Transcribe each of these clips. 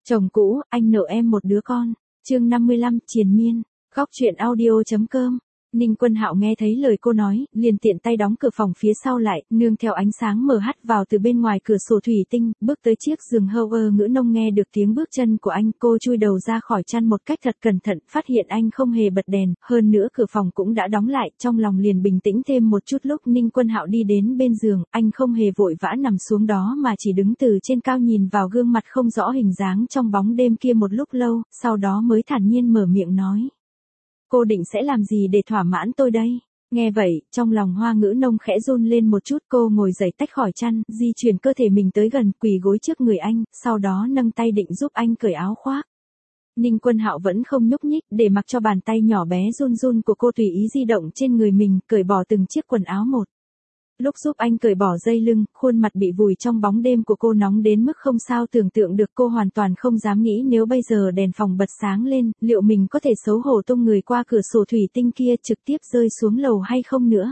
Chồng cũ, anh nợ em một đứa con. Chương 55, triền miên. Góc truyện audio.com. Ninh Quân Hạo nghe thấy lời cô nói, liền tiện tay đóng cửa phòng phía sau lại, nương theo ánh sáng mờ hắt vào từ bên ngoài cửa sổ thủy tinh, bước tới chiếc giường Howard Ngữ Nông. Nghe được tiếng bước chân của anh, cô chui đầu ra khỏi chăn một cách thật cẩn thận, phát hiện anh không hề bật đèn, hơn nữa cửa phòng cũng đã đóng lại, trong lòng liền bình tĩnh thêm một chút. Lúc Ninh Quân Hạo đi đến bên giường, anh không hề vội vã nằm xuống đó mà chỉ đứng từ trên cao nhìn vào gương mặt không rõ hình dáng trong bóng đêm kia một lúc lâu, sau đó mới thản nhiên mở miệng nói. Cô định sẽ làm gì để thỏa mãn tôi đây? Nghe vậy, trong lòng Hoa Ngữ Nông khẽ run lên một chút, cô ngồi dậy tách khỏi chăn, di chuyển cơ thể mình tới gần, quỳ gối trước người anh, sau đó nâng tay định giúp anh cởi áo khoác. Ninh Quân Hạo vẫn không nhúc nhích, để mặc cho bàn tay nhỏ bé run run của cô tùy ý di động trên người mình, cởi bỏ từng chiếc quần áo một. Lúc giúp anh cởi bỏ dây lưng, khuôn mặt bị vùi trong bóng đêm của cô nóng đến mức không sao tưởng tượng được. Cô hoàn toàn không dám nghĩ nếu bây giờ đèn phòng bật sáng lên, liệu mình có thể xấu hổ tung người qua cửa sổ thủy tinh kia trực tiếp rơi xuống lầu hay không nữa.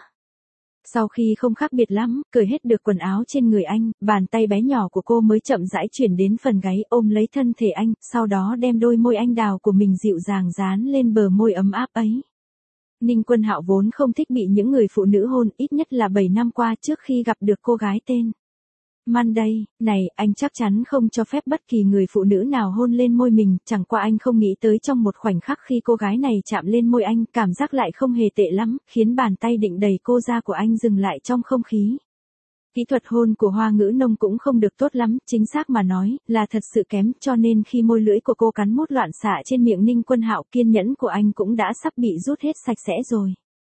Sau khi không khác biệt lắm, cởi hết được quần áo trên người anh, bàn tay bé nhỏ của cô mới chậm rãi chuyển đến phần gáy, ôm lấy thân thể anh, sau đó đem đôi môi anh đào của mình dịu dàng dán lên bờ môi ấm áp ấy. Ninh Quân Hạo vốn không thích bị những người phụ nữ hôn, ít nhất là 7 năm qua trước khi gặp được cô gái tên Monday, này, anh chắc chắn không cho phép bất kỳ người phụ nữ nào hôn lên môi mình, chẳng qua anh không nghĩ tới trong một khoảnh khắc khi cô gái này chạm lên môi anh, cảm giác lại không hề tệ lắm, khiến bàn tay định đẩy cô ra của anh dừng lại trong không khí. Kỹ thuật hôn của Hoa Ngữ Nông cũng không được tốt lắm, chính xác mà nói, là thật sự kém, cho nên khi môi lưỡi của cô cắn mút loạn xạ trên miệng Ninh Quân Hạo, kiên nhẫn của anh cũng đã sắp bị rút hết sạch sẽ rồi.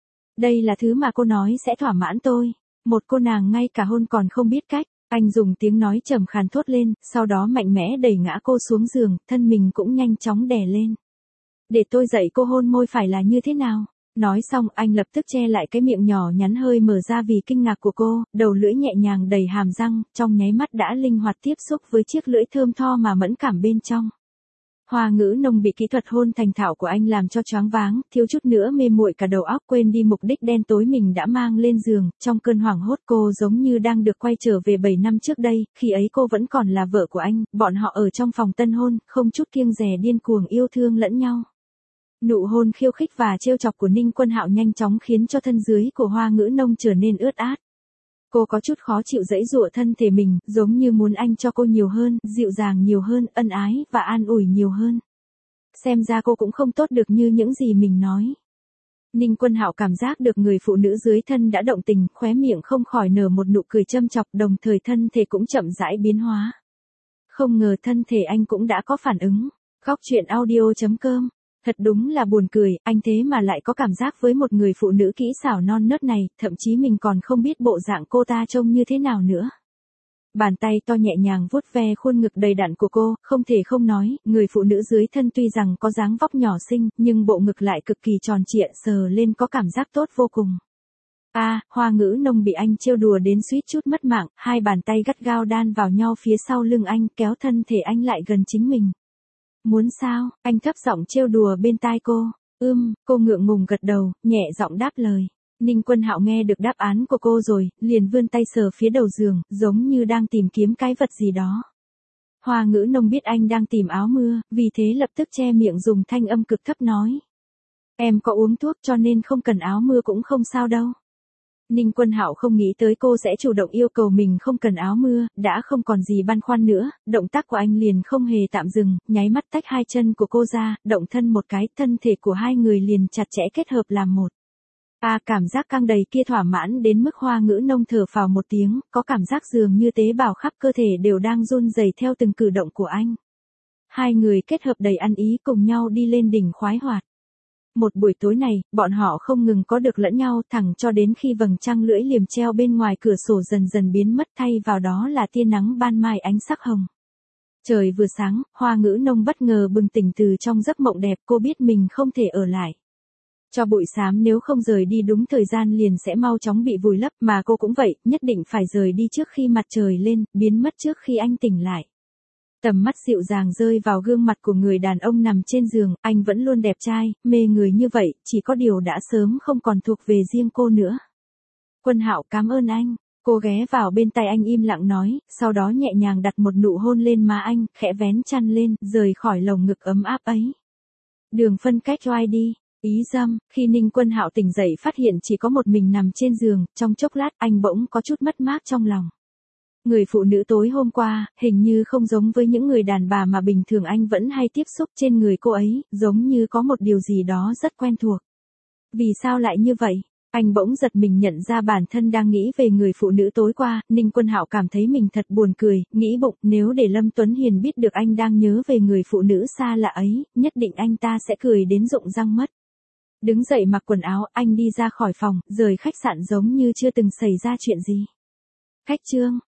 Đây là thứ mà cô nói sẽ thỏa mãn tôi. Một cô nàng ngay cả hôn còn không biết cách. Anh dùng tiếng nói trầm khàn thốt lên, sau đó mạnh mẽ đẩy ngã cô xuống giường, thân mình cũng nhanh chóng đè lên. Để tôi dạy cô hôn môi phải là như thế nào? Nói xong, anh lập tức che lại cái miệng nhỏ nhắn hơi mở ra vì kinh ngạc của cô, đầu lưỡi nhẹ nhàng đầy hàm răng, trong nháy mắt đã linh hoạt tiếp xúc với chiếc lưỡi thơm tho mà mẫn cảm bên trong. Hoa Ngữ Nông bị kỹ thuật hôn thành thạo của anh làm cho choáng váng, thiếu chút nữa mê muội cả đầu óc, quên đi mục đích đen tối mình đã mang lên giường. Trong cơn hoảng hốt, cô giống như đang được quay trở về 7 năm trước đây, khi ấy cô vẫn còn là vợ của anh, bọn họ ở trong phòng tân hôn, không chút kiêng dè điên cuồng yêu thương lẫn nhau. Nụ hôn khiêu khích và trêu chọc của Ninh Quân Hạo nhanh chóng khiến cho thân dưới của Hoa Ngữ Nông trở nên ướt át. Cô có chút khó chịu giãy giụa thân thể mình, giống như muốn anh cho cô nhiều hơn, dịu dàng nhiều hơn, ân ái và an ủi nhiều hơn. Xem ra cô cũng không tốt được như những gì mình nói. Ninh Quân Hạo cảm giác được người phụ nữ dưới thân đã động tình, khóe miệng không khỏi nở một nụ cười châm chọc, đồng thời thân thể cũng chậm rãi biến hóa. Không ngờ thân thể anh cũng đã có phản ứng. Góc truyện audio.com. Thật đúng là buồn cười, anh thế mà lại có cảm giác với một người phụ nữ kỹ xảo non nớt này, thậm chí mình còn không biết bộ dạng cô ta trông như thế nào nữa. Bàn tay to nhẹ nhàng vuốt ve khuôn ngực đầy đặn của cô, không thể không nói, người phụ nữ dưới thân tuy rằng có dáng vóc nhỏ xinh, nhưng bộ ngực lại cực kỳ tròn trịa, sờ lên có cảm giác tốt vô cùng. Hoa Ngữ Nông bị anh trêu đùa đến suýt chút mất mạng, hai bàn tay gắt gao đan vào nhau phía sau lưng anh, kéo thân thể anh lại gần chính mình. Muốn sao? Anh thấp giọng trêu đùa bên tai cô. Cô ngượng ngùng gật đầu, nhẹ giọng đáp lời. Ninh Quân Hạo nghe được đáp án của cô rồi, liền vươn tay sờ phía đầu giường, giống như đang tìm kiếm cái vật gì đó. Hoa Ngữ Nông biết anh đang tìm áo mưa, vì thế lập tức che miệng dùng thanh âm cực thấp nói. Em có uống thuốc cho nên không cần áo mưa cũng không sao đâu. Ninh Quân Hạo không nghĩ tới cô sẽ chủ động yêu cầu mình không cần áo mưa, đã không còn gì băn khoăn nữa, động tác của anh liền không hề tạm dừng, nháy mắt tách hai chân của cô ra, động thân một cái, thân thể của hai người liền chặt chẽ kết hợp làm một. Cảm giác căng đầy kia thỏa mãn đến mức Hoa Ngữ Nông thở phào một tiếng, có cảm giác dường như tế bào khắp cơ thể đều đang run rẩy theo từng cử động của anh. Hai người kết hợp đầy ăn ý cùng nhau đi lên đỉnh khoái hoạt. Một buổi tối này, bọn họ không ngừng có được lẫn nhau thẳng cho đến khi vầng trăng lưỡi liềm treo bên ngoài cửa sổ dần dần biến mất, thay vào đó là tia nắng ban mai ánh sắc hồng. Trời vừa sáng, Hoa Ngữ Nông bất ngờ bừng tỉnh từ trong giấc mộng đẹp, cô biết mình không thể ở lại. Cho bụi xám nếu không rời đi đúng thời gian liền sẽ mau chóng bị vùi lấp, mà cô cũng vậy, nhất định phải rời đi trước khi mặt trời lên, biến mất trước khi anh tỉnh lại. Tầm mắt dịu dàng rơi vào gương mặt của người đàn ông nằm trên giường, anh vẫn luôn đẹp trai, mê người như vậy, chỉ có điều đã sớm không còn thuộc về riêng cô nữa. Quân Hạo cảm ơn anh. Cô ghé vào bên tai anh im lặng nói, sau đó nhẹ nhàng đặt một nụ hôn lên má anh, khẽ vén chăn lên, rời khỏi lồng ngực ấm áp ấy. Đường phân cách oai đi. Ý dâm, khi Ninh Quân Hạo tỉnh dậy phát hiện chỉ có một mình nằm trên giường, trong chốc lát anh bỗng có chút mất mát trong lòng. Người phụ nữ tối hôm qua, hình như không giống với những người đàn bà mà bình thường anh vẫn hay tiếp xúc, trên người cô ấy, giống như có một điều gì đó rất quen thuộc. Vì sao lại như vậy? Anh bỗng giật mình nhận ra bản thân đang nghĩ về người phụ nữ tối qua, Ninh Quân Hạo cảm thấy mình thật buồn cười, nghĩ bụng nếu để Lâm Tuấn Hiền biết được anh đang nhớ về người phụ nữ xa lạ ấy, nhất định anh ta sẽ cười đến rụng răng mất. Đứng dậy mặc quần áo, anh đi ra khỏi phòng, rời khách sạn giống như chưa từng xảy ra chuyện gì. Khách Trương,